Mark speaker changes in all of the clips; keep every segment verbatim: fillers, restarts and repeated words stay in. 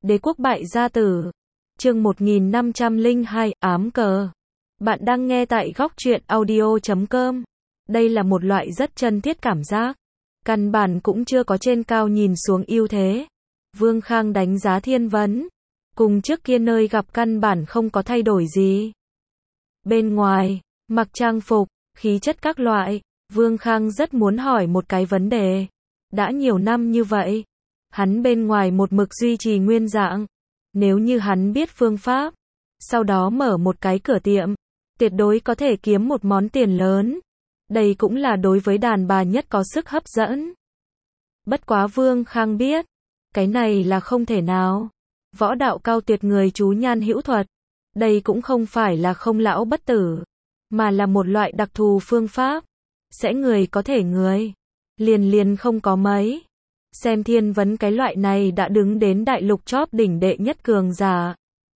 Speaker 1: Đế quốc bại gia tử. Chương một nghìn năm trăm lẻ hai, ám cờ. Bạn đang nghe tại góc truyện audio chấm com. Đây là một loại rất chân thiết cảm giác. Căn bản cũng chưa có trên cao nhìn xuống ưu thế. Vương Khang đánh giá Thiên Vấn. Cùng trước kia nơi gặp căn bản không có thay đổi gì. Bên ngoài, mặc trang phục, khí chất các loại, Vương Khang rất muốn hỏi một cái vấn đề. Đã nhiều năm như vậy, hắn bên ngoài một mực duy trì nguyên dạng. Nếu như hắn biết phương pháp, sau đó mở một cái cửa tiệm, tuyệt đối có thể kiếm một món tiền lớn. Đây cũng là đối với đàn bà nhất có sức hấp dẫn. Bất quá Vương Khang biết, cái này là không thể nào. Võ đạo cao tuyệt người chú nhan hữu thuật. Đây cũng không phải là không lão bất tử, mà là một loại đặc thù phương pháp. Sẽ người có thể người. Liền liền không có mấy. Xem Thiên Vấn cái loại này đã đứng đến đại lục chóp đỉnh đệ nhất cường giả.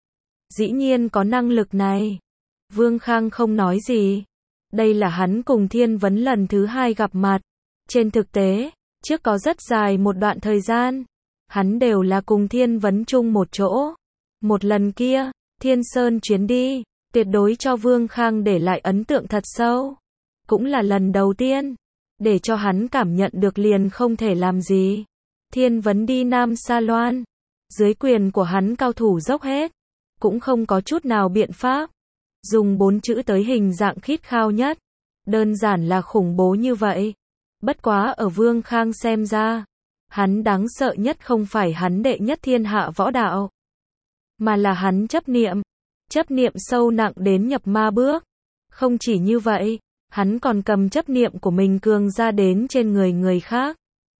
Speaker 1: Dĩ nhiên có năng lực này. Vương Khang không nói gì. Đây là hắn cùng Thiên Vấn lần thứ hai gặp mặt. Trên thực tế, trước có rất dài một đoạn thời gian, hắn đều là cùng Thiên Vấn chung một chỗ. Một lần kia, Thiên Sơn chuyến đi, tuyệt đối cho Vương Khang để lại ấn tượng thật sâu. Cũng là lần đầu tiên, để cho hắn cảm nhận được liền không thể làm gì. Thiên Vấn đi Nam Sa Loan, dưới quyền của hắn cao thủ dốc hết, cũng không có chút nào biện pháp. Dùng bốn chữ tới hình dạng khít khao nhất, đơn giản là khủng bố như vậy. Bất quá ở Vương Khang xem ra, hắn đáng sợ nhất không phải hắn đệ nhất thiên hạ võ đạo, mà là hắn chấp niệm. Chấp niệm sâu nặng đến nhập ma bước. Không chỉ như vậy, hắn còn cầm chấp niệm của mình cường ra đến trên người người khác.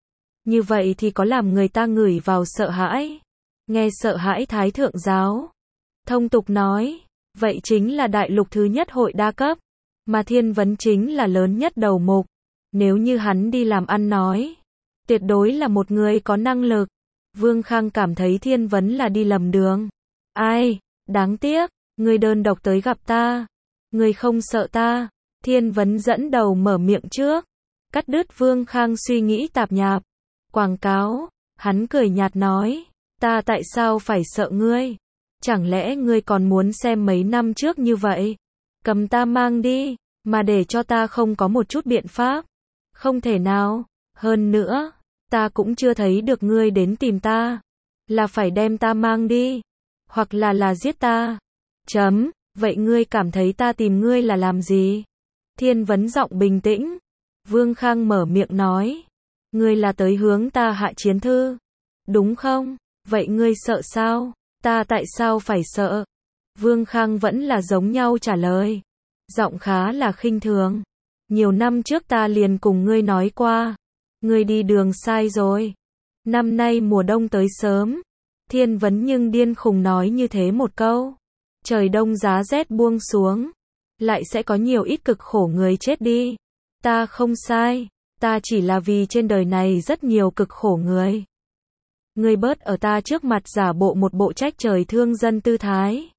Speaker 1: Như vậy thì có làm người ta ngửi vào sợ hãi. Nghe sợ hãi Thái Thượng Giáo. Thông tục nói, vậy chính là đại lục thứ nhất hội đa cấp, mà Thiên Vấn chính là lớn nhất đầu mục. Nếu như hắn đi làm ăn nói, tuyệt đối là một người có năng lực. Vương Khang cảm thấy Thiên Vấn là đi lầm đường. Ai, đáng tiếc, người đơn độc tới gặp ta. Người không sợ ta. Thiên Vấn dẫn đầu mở miệng trước, cắt đứt Vương Khang suy nghĩ tạp nhạp. Quảng cáo, hắn cười nhạt nói, ta tại sao phải sợ ngươi? Chẳng lẽ ngươi còn muốn xem mấy năm trước như vậy? Cầm ta mang đi, mà để cho ta không có một chút biện pháp. Không thể nào, hơn nữa, ta cũng chưa thấy được ngươi đến tìm ta. Là phải đem ta mang đi, hoặc là là giết ta. Chấm, vậy ngươi cảm thấy ta tìm ngươi là làm gì? Thiên Vấn giọng bình tĩnh. Vương Khang mở miệng nói, ngươi là tới hướng ta hạ chiến thư, đúng không? Vậy ngươi sợ sao? Ta tại sao phải sợ? Vương Khang vẫn là giống nhau trả lời. Giọng khá là khinh thường. Nhiều năm trước ta liền cùng ngươi nói qua. Ngươi đi đường sai rồi. Năm nay mùa đông tới sớm. Thiên Vấn nhưng điên khùng nói như thế một câu. Trời đông giá rét buông xuống. Lại sẽ có nhiều ít cực khổ người chết đi. Ta không sai. Ta chỉ là vì trên đời này rất nhiều cực khổ người. Ngươi bớt ở ta trước mặt giả bộ một bộ trách trời thương dân tư thái.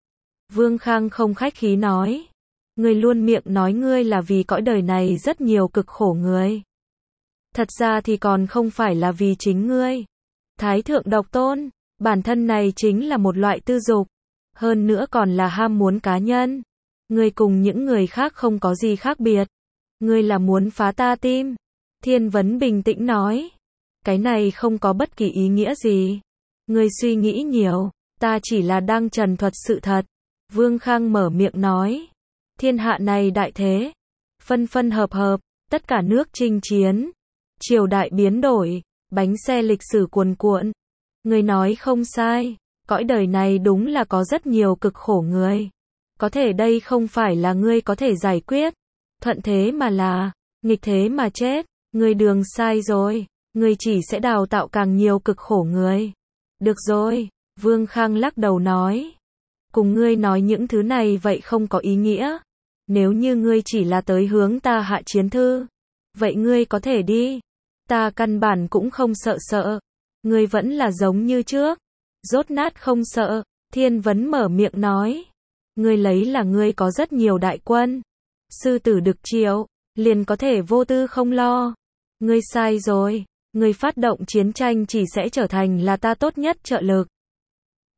Speaker 1: Vương Khang không khách khí nói. Ngươi luôn miệng nói ngươi là vì cõi đời này rất nhiều cực khổ người. Thật ra thì còn không phải là vì chính ngươi. Thái thượng độc tôn, bản thân này chính là một loại tư dục. Hơn nữa còn là ham muốn cá nhân. Ngươi cùng những người khác không có gì khác biệt. Ngươi là muốn phá ta tim. Thiên Vấn bình tĩnh nói. Cái này không có bất kỳ ý nghĩa gì. Ngươi suy nghĩ nhiều, ta chỉ là đang trần thuật sự thật. Vương Khang mở miệng nói. Thiên hạ này đại thế. Phân phân hợp hợp, tất cả nước chinh chiến. Triều đại biến đổi, bánh xe lịch sử cuồn cuộn. Ngươi nói không sai, cõi đời này đúng là có rất nhiều cực khổ người. Có thể đây không phải là ngươi có thể giải quyết. Thuận thế mà là, nghịch thế mà chết. Ngươi đường sai rồi. Ngươi chỉ sẽ đào tạo càng nhiều cực khổ người. Được rồi, Vương Khang lắc đầu nói. Cùng ngươi nói những thứ này vậy không có ý nghĩa. Nếu như ngươi chỉ là tới hướng ta hạ chiến thư, vậy ngươi có thể đi. Ta căn bản cũng không sợ sợ. Ngươi vẫn là giống như trước. Rốt nát không sợ. Thiên Vấn mở miệng nói. Ngươi lấy là ngươi có rất nhiều đại quân. Sư tử Đực Triệu, liền có thể vô tư không lo. Ngươi sai rồi. Ngươi phát động chiến tranh chỉ sẽ trở thành là ta tốt nhất trợ lực.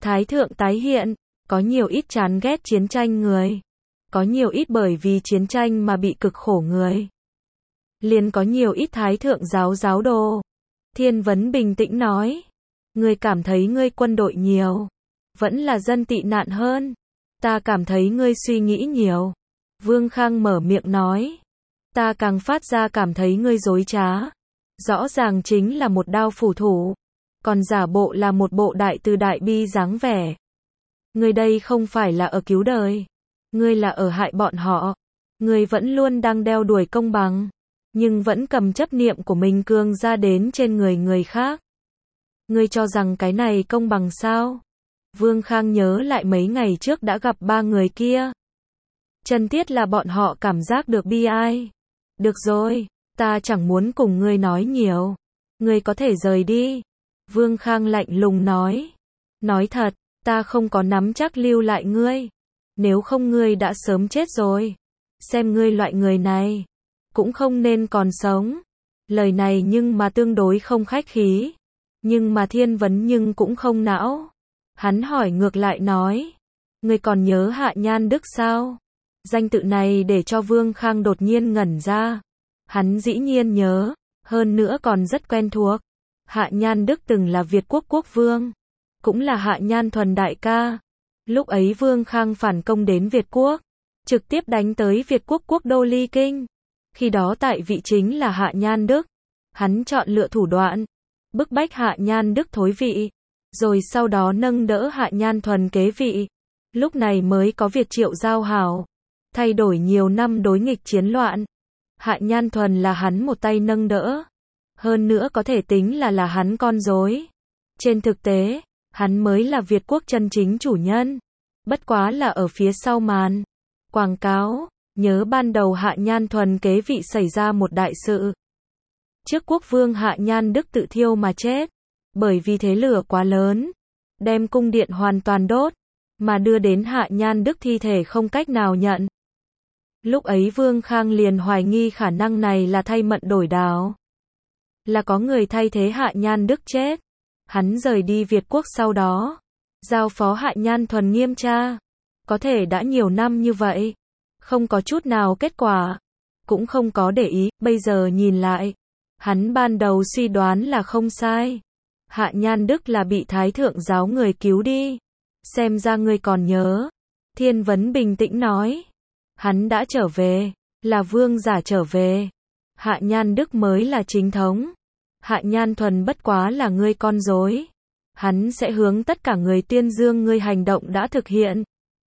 Speaker 1: Thái thượng tái hiện, có nhiều ít chán ghét chiến tranh người, có nhiều ít bởi vì chiến tranh mà bị cực khổ người. Liền có nhiều ít thái thượng giáo giáo đồ. Thiên Vấn bình tĩnh nói, ngươi cảm thấy ngươi quân đội nhiều, vẫn là dân tị nạn hơn. Ta cảm thấy ngươi suy nghĩ nhiều. Vương Khang mở miệng nói, ta càng phát ra cảm thấy ngươi dối trá. Rõ ràng chính là một đao phủ thủ, còn giả bộ là một bộ đại từ đại bi dáng vẻ. Ngươi đây không phải là ở cứu đời, ngươi là ở hại bọn họ. Ngươi vẫn luôn đang đeo đuổi công bằng, nhưng vẫn cầm chấp niệm của mình cương ra đến trên người người khác. Ngươi cho rằng cái này công bằng sao? Vương Khang nhớ lại mấy ngày trước đã gặp ba người kia. Chân thiết là bọn họ cảm giác được bi ai. Được rồi, ta chẳng muốn cùng ngươi nói nhiều. Ngươi có thể rời đi. Vương Khang lạnh lùng nói. Nói thật, ta không có nắm chắc lưu lại ngươi. Nếu không ngươi đã sớm chết rồi. Xem ngươi loại người này, cũng không nên còn sống. Lời này nhưng mà tương đối không khách khí. Nhưng mà Thiên Vấn nhưng cũng không não. Hắn hỏi ngược lại nói, ngươi còn nhớ Hạ Nhan Đức sao? Danh tự này để cho Vương Khang đột nhiên ngẩn ra. Hắn dĩ nhiên nhớ, hơn nữa còn rất quen thuộc. Hạ Nhan Đức từng là Việt quốc quốc vương, cũng là Hạ Nhan Thuần đại ca. Lúc ấy Vương Khang phản công đến Việt quốc, trực tiếp đánh tới Việt quốc quốc đô Ly Kinh. Khi đó tại vị chính là Hạ Nhan Đức. Hắn chọn lựa thủ đoạn, bức bách Hạ Nhan Đức thối vị, rồi sau đó nâng đỡ Hạ Nhan Thuần kế vị. Lúc này mới có Việt Triệu giao hảo, thay đổi nhiều năm đối nghịch chiến loạn. Hạ Nhan Thuần là hắn một tay nâng đỡ, hơn nữa có thể tính là là hắn con rối. Trên thực tế, hắn mới là Việt quốc chân chính chủ nhân, bất quá là ở phía sau màn quảng cáo. Nhớ ban đầu Hạ Nhan Thuần kế vị xảy ra một đại sự. Trước quốc vương Hạ Nhan Đức tự thiêu mà chết, bởi vì thế lửa quá lớn, đem cung điện hoàn toàn đốt, mà đưa đến Hạ Nhan Đức thi thể không cách nào nhận. Lúc ấy Vương Khang liền hoài nghi khả năng này là thay mận đổi đảo, là có người thay thế Hạ Nhan Đức chết. Hắn rời đi Việt quốc sau đó, giao phó Hạ Nhan Thuần nghiêm tra. Có thể đã nhiều năm như vậy, không có chút nào kết quả, cũng không có để ý. Bây giờ nhìn lại, hắn ban đầu suy đoán là không sai. Hạ Nhan Đức là bị Thái thượng giáo người cứu đi. Xem ra ngươi còn nhớ. Thiên Vấn bình tĩnh nói. Hắn đã trở về, là vương giả trở về. Hạ Nhan Đức mới là chính thống. Hạ Nhan Thuần bất quá là ngươi con rối. Hắn sẽ hướng tất cả người tuyên dương ngươi hành động đã thực hiện.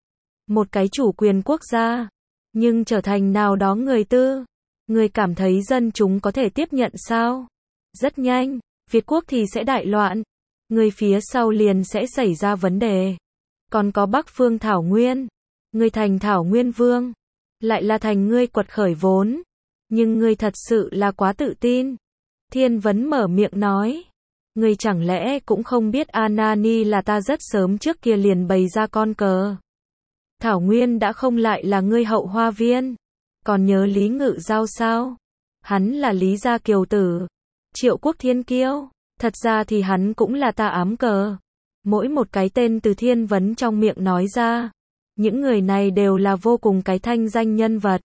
Speaker 1: Một cái chủ quyền quốc gia, nhưng trở thành nào đó người tư. Ngươi cảm thấy dân chúng có thể tiếp nhận sao? Rất nhanh, Việt quốc thì sẽ đại loạn. Ngươi phía sau liền sẽ xảy ra vấn đề. Còn có Bắc Phương Thảo Nguyên. Ngươi thành Thảo Nguyên Vương. Lại là thành ngươi quật khởi vốn. Nhưng ngươi thật sự là quá tự tin. Thiên Vấn mở miệng nói. Ngươi chẳng lẽ cũng không biết Anani là ta rất sớm trước kia liền bày ra con cờ. Thảo Nguyên đã không lại là ngươi hậu hoa viên. Còn nhớ Lý Ngự Giao sao? Hắn là Lý gia kiều tử. Triệu quốc thiên kiêu. Thật ra thì hắn cũng là ta ám cờ. Mỗi một cái tên từ Thiên Vấn trong miệng nói ra. Những người này đều là vô cùng cái thanh danh nhân vật.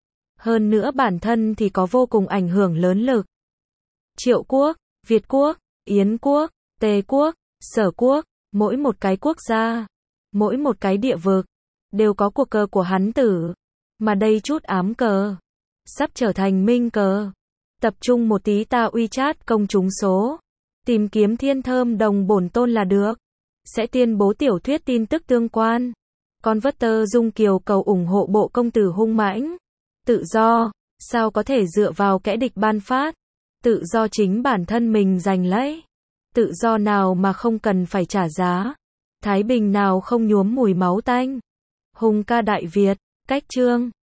Speaker 1: Hơn nữa bản thân thì có vô cùng ảnh hưởng lớn lực. Triệu quốc, Việt quốc, Yến quốc, Tề quốc, Sở quốc, mỗi một cái quốc gia, mỗi một cái địa vực, đều có cuộc cờ của hắn tử. Mà đây chút ám cờ, sắp trở thành minh cờ. Tập trung một tí ta WeChat công chúng số. Tìm kiếm Thiên Thơm Đồng bổn tôn là được. Sẽ tuyên bố tiểu thuyết tin tức tương quan. Con vất tơ Dung Kiều cầu ủng hộ bộ công tử hung mãnh. Tự do, sao có thể dựa vào kẻ địch ban phát. Tự do chính bản thân mình giành lấy. Tự do nào mà không cần phải trả giá. Thái bình nào không nhuốm mùi máu tanh. Hùng ca Đại Việt, cách chương.